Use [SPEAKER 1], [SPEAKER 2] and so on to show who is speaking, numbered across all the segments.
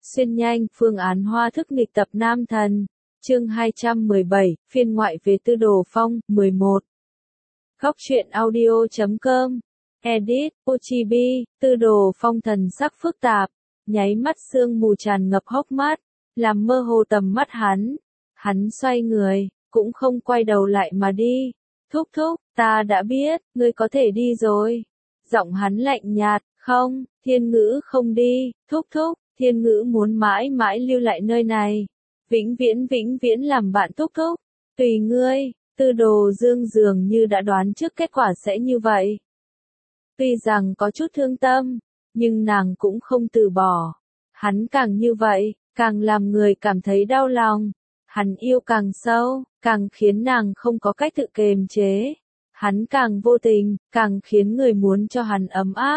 [SPEAKER 1] Xuyên nhanh, phương án hoa thức nghịch tập nam thần. Chương 217, phiên ngoại về Tư Đồ Phong, 11. Góc truyện audio.com. Edit, Ochibi, Tư Đồ Phong thần sắc phức tạp, nháy mắt sương mù tràn ngập hốc mắt, làm mơ hồ tầm mắt hắn. Hắn xoay người, cũng không quay đầu lại mà đi. Thúc thúc, ta đã biết, ngươi có thể đi rồi. Giọng hắn lạnh nhạt, không, Thiên Ngữ không đi, thúc thúc, Thiên Ngữ muốn mãi mãi lưu lại nơi này. Vĩnh viễn làm bạn thúc thúc. Tùy ngươi, Tư Đồ Dương dường như đã đoán trước kết quả sẽ như vậy. Tuy rằng có chút thương tâm, nhưng nàng cũng không từ bỏ. Hắn càng như vậy, càng làm người cảm thấy đau lòng. Hắn yêu càng sâu, càng khiến nàng không có cách tự kiềm chế. Hắn càng vô tình, càng khiến người muốn cho hắn ấm áp.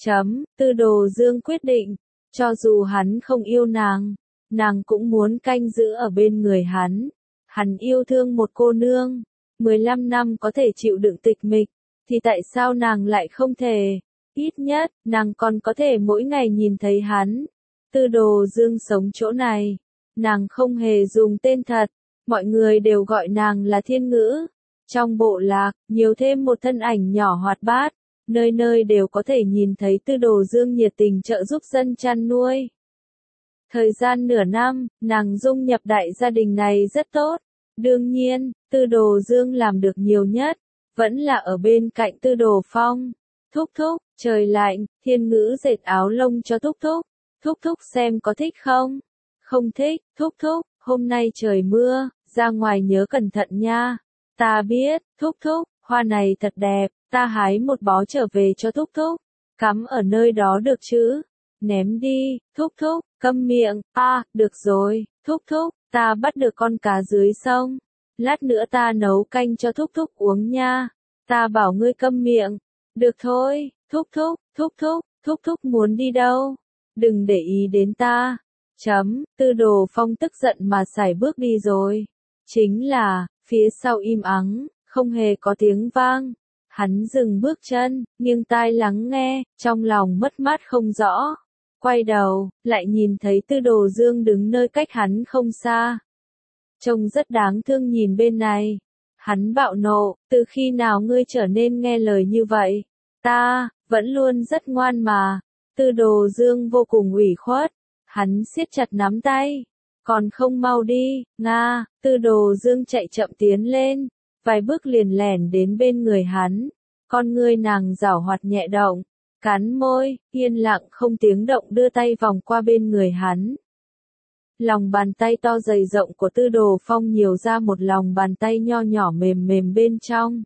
[SPEAKER 1] Tư Đồ Dương quyết định, cho dù hắn không yêu nàng cũng muốn canh giữ ở bên người hắn. Hắn yêu thương một cô nương, 15 năm có thể chịu đựng tịch mịch, thì tại sao nàng lại không thể? Ít nhất, nàng còn có thể mỗi ngày nhìn thấy hắn. Tư Đồ Dương sống chỗ này, nàng không hề dùng tên thật, mọi người đều gọi nàng là Thiên Ngữ. Trong bộ lạc, nhiều thêm một thân ảnh nhỏ hoạt bát, nơi nơi đều có thể nhìn thấy Tư Đồ Dương nhiệt tình trợ giúp dân chăn nuôi. Thời gian nửa năm, nàng dung nhập đại gia đình này rất tốt. Đương nhiên, Tư Đồ Dương làm được nhiều nhất, vẫn là ở bên cạnh Tư Đồ Phong. Thúc thúc, trời lạnh, Thiên Ngữ dệt áo lông cho thúc thúc. Thúc thúc xem có thích không? Không thích, thúc thúc, hôm nay trời mưa, ra ngoài nhớ cẩn thận nha. Ta biết, thúc thúc, hoa này thật đẹp, ta hái một bó trở về cho thúc thúc. Cắm ở nơi đó được chứ? Ném đi, thúc thúc, câm miệng, được rồi, thúc thúc, ta bắt được con cá dưới sông. Lát nữa ta nấu canh cho thúc thúc uống nha. Ta bảo ngươi câm miệng. Được thôi, thúc thúc muốn đi đâu? Đừng để ý đến ta. Tư Đồ Phong tức giận mà sải bước đi rồi. Chính là, phía sau im ắng, không hề có tiếng vang. Hắn dừng bước chân, nghiêng tai lắng nghe, trong lòng mất mát không rõ. Quay đầu, lại nhìn thấy Tư Đồ Dương đứng nơi cách hắn không xa. Trông rất đáng thương nhìn bên này. Hắn bạo nộ, từ khi nào ngươi trở nên nghe lời như vậy? Ta, vẫn luôn rất ngoan mà. Tư Đồ Dương vô cùng ủy khuất. Hắn siết chặt nắm tay. Còn không mau đi, Nga. Tư Đồ Dương chạy chậm tiến lên. Vài bước liền lẻn đến bên người hắn. Con ngươi nàng giảo hoạt nhẹ động. Cắn môi, yên lặng không tiếng động đưa tay vòng qua bên người hắn. Lòng bàn tay to dày rộng của Tư Đồ Phong nhiều ra một lòng bàn tay nho nhỏ mềm mềm bên trong.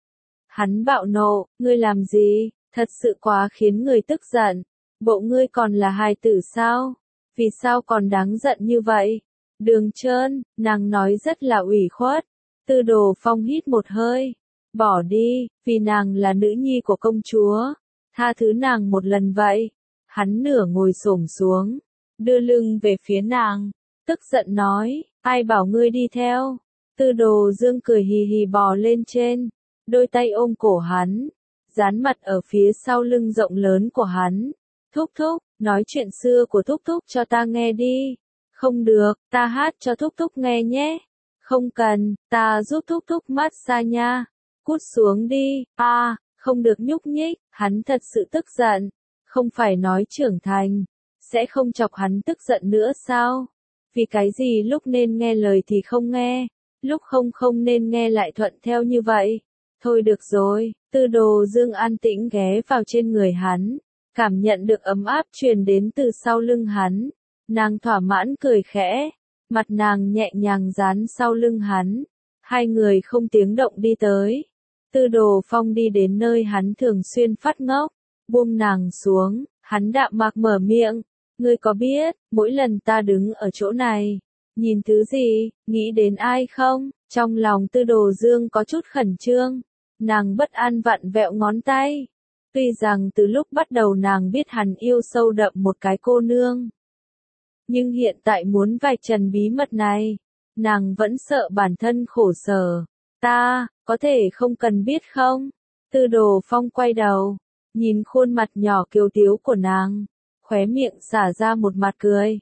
[SPEAKER 1] Hắn bạo nộ, ngươi làm gì? Thật sự quá khiến người tức giận. Bộ ngươi còn là hài tử sao? Vì sao còn đáng giận như vậy? Đường Trơn, nàng nói rất là ủy khuất. Tư Đồ Phong hít một hơi. Bỏ đi, vì nàng là nữ nhi của công chúa. Tha thứ nàng một lần vậy. Hắn nửa ngồi xổm xuống, đưa lưng về phía nàng, tức giận nói, ai bảo ngươi đi theo? Tư Đồ Dương cười hì hì bò lên trên, đôi tay ôm cổ hắn, dán mặt ở phía sau lưng rộng lớn của hắn. Thúc thúc, nói chuyện xưa của thúc thúc cho ta nghe đi. Không được, ta hát cho thúc thúc nghe nhé. Không cần, ta giúp thúc thúc massage nha. Cút xuống đi, không được nhúc nhích. Hắn thật sự tức giận. Không phải nói trưởng thành, sẽ không chọc hắn tức giận nữa sao? Vì cái gì lúc nên nghe lời thì không nghe, lúc không nên nghe lại thuận theo như vậy? Thôi được rồi, Tư Đồ Dương an tĩnh ghé vào trên người hắn, cảm nhận được ấm áp truyền đến từ sau lưng hắn. Nàng thỏa mãn cười khẽ, mặt nàng nhẹ nhàng dán sau lưng hắn. Hai người không tiếng động đi tới. Tư Đồ Phong đi đến nơi hắn thường xuyên phát ngốc, buông nàng xuống, hắn đạm mạc mở miệng. Ngươi có biết, mỗi lần ta đứng ở chỗ này, nhìn thứ gì, nghĩ đến ai không? Trong lòng Tư Đồ Dương có chút khẩn trương, nàng bất an vặn vẹo ngón tay. Tuy rằng từ lúc bắt đầu nàng biết hắn yêu sâu đậm một cái cô nương, nhưng hiện tại muốn vạch trần bí mật này, nàng vẫn sợ bản thân khổ sở. Ta, có thể không cần biết không? Tư Đồ Phong quay đầu, nhìn khuôn mặt nhỏ kiều tiếu của nàng, khóe miệng xả ra một mặt cười.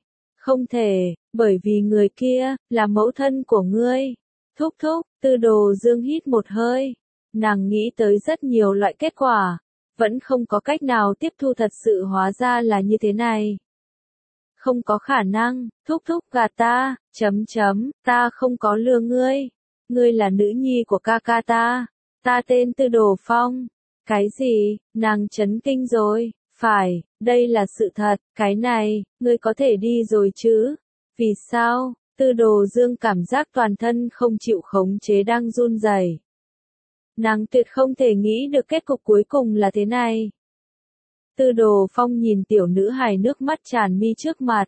[SPEAKER 1] Không thể, bởi vì người kia, là mẫu thân của ngươi. Thúc thúc, Tư Đồ Dương hít một hơi. Nàng nghĩ tới rất nhiều loại kết quả. Vẫn không có cách nào tiếp thu thật sự hóa ra là như thế này. Không có khả năng, thúc thúc gạt ta, ta không có lừa ngươi. Ngươi là nữ nhi của ca ca ta tên Tư Đồ Phong. Cái gì, nàng chấn kinh rồi, phải, đây là sự thật, cái này, ngươi có thể đi rồi chứ? Vì sao? Tư Đồ Dương cảm giác toàn thân không chịu khống chế đang run rẩy. Nàng tuyệt không thể nghĩ được kết cục cuối cùng là thế này. Tư Đồ Phong nhìn tiểu nữ hài nước mắt tràn mi trước mặt.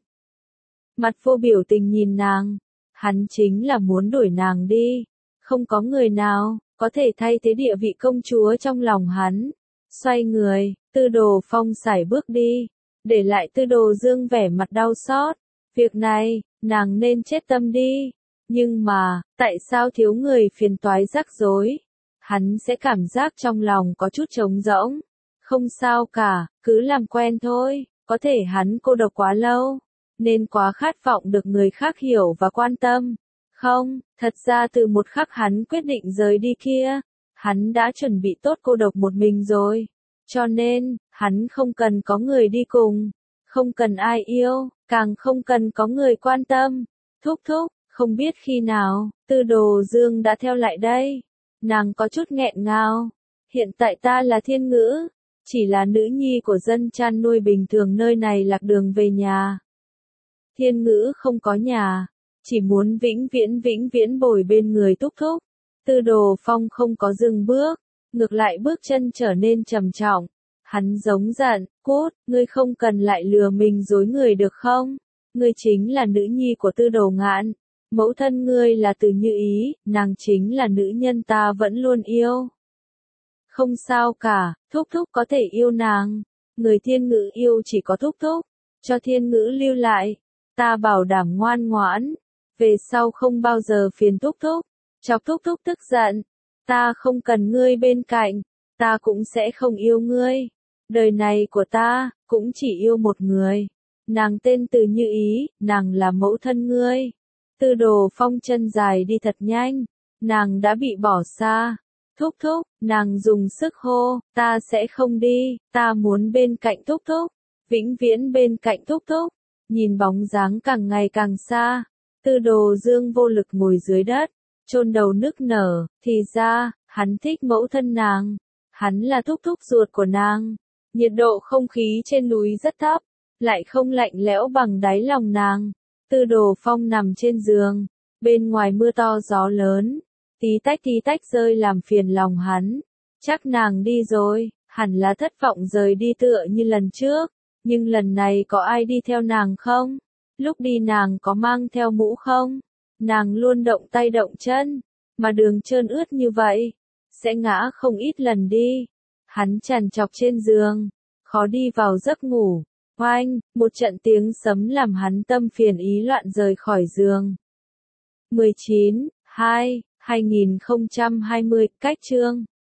[SPEAKER 1] Mặt vô biểu tình nhìn nàng. Hắn chính là muốn đuổi nàng đi. Không có người nào có thể thay thế địa vị công chúa trong lòng hắn. Xoay người, Tư Đồ Phong sải bước đi. Để lại Tư Đồ Dương vẻ mặt đau xót. Việc này, nàng nên chết tâm đi. Nhưng mà, tại sao thiếu người phiền toái rắc rối? Hắn sẽ cảm giác trong lòng có chút trống rỗng. Không sao cả, cứ làm quen thôi, có thể hắn cô độc quá lâu, nên quá khát vọng được người khác hiểu và quan tâm. Không, thật ra từ một khắc hắn quyết định rời đi kia, hắn đã chuẩn bị tốt cô độc một mình rồi. Cho nên, hắn không cần có người đi cùng, không cần ai yêu, càng không cần có người quan tâm. Thúc thúc, không biết khi nào, Tư Đồ Dương đã theo lại đây. Nàng có chút nghẹn ngào. Hiện tại ta là Thiên Ngữ, chỉ là nữ nhi của dân chăn nuôi bình thường nơi này lạc đường về nhà. Thiên Ngữ không có nhà, chỉ muốn vĩnh viễn bồi bên người thúc thúc. Tư Đồ Phong không có dừng bước, ngược lại bước chân trở nên trầm trọng. Hắn giống giận, cút, ngươi không cần lại lừa mình dối người được không? Ngươi chính là nữ nhi của Tư Đồ Ngạn. Mẫu thân ngươi là Từ Như Ý, nàng chính là nữ nhân ta vẫn luôn yêu. Không sao cả, thúc thúc có thể yêu nàng. Người Thiên Ngữ yêu chỉ có thúc thúc. Cho Thiên Ngữ lưu lại. Ta bảo đảm ngoan ngoãn. Về sau không bao giờ phiền thúc thúc. Chọc thúc thúc tức giận. Ta không cần ngươi bên cạnh. Ta cũng sẽ không yêu ngươi. Đời này của ta, cũng chỉ yêu một người. Nàng tên Từ Như Ý, nàng là mẫu thân ngươi. Tư Đồ Phong chân dài đi thật nhanh. Nàng đã bị bỏ xa. Thúc thúc, nàng dùng sức hô, ta sẽ không đi, ta muốn bên cạnh thúc thúc, vĩnh viễn bên cạnh thúc thúc. Nhìn bóng dáng càng ngày càng xa, Tư Đồ Dương vô lực ngồi dưới đất, chôn đầu nức nở, thì ra, hắn thích mẫu thân nàng, hắn là thúc thúc ruột của nàng. Nhiệt độ không khí trên núi rất thấp, lại không lạnh lẽo bằng đáy lòng nàng. Tư Đồ Phong nằm trên giường, bên ngoài mưa to gió lớn. Tí tách rơi làm phiền lòng hắn. Chắc nàng đi rồi, hẳn là thất vọng rời đi tựa như lần trước. Nhưng lần này có ai đi theo nàng không? Lúc đi nàng có mang theo mũ không? Nàng luôn động tay động chân. Mà đường trơn ướt như vậy, sẽ ngã không ít lần đi. Hắn trằn trọc trên giường, khó đi vào giấc ngủ. Oanh, một trận tiếng sấm làm hắn tâm phiền ý loạn rời khỏi giường. 19/2/2020, cách chương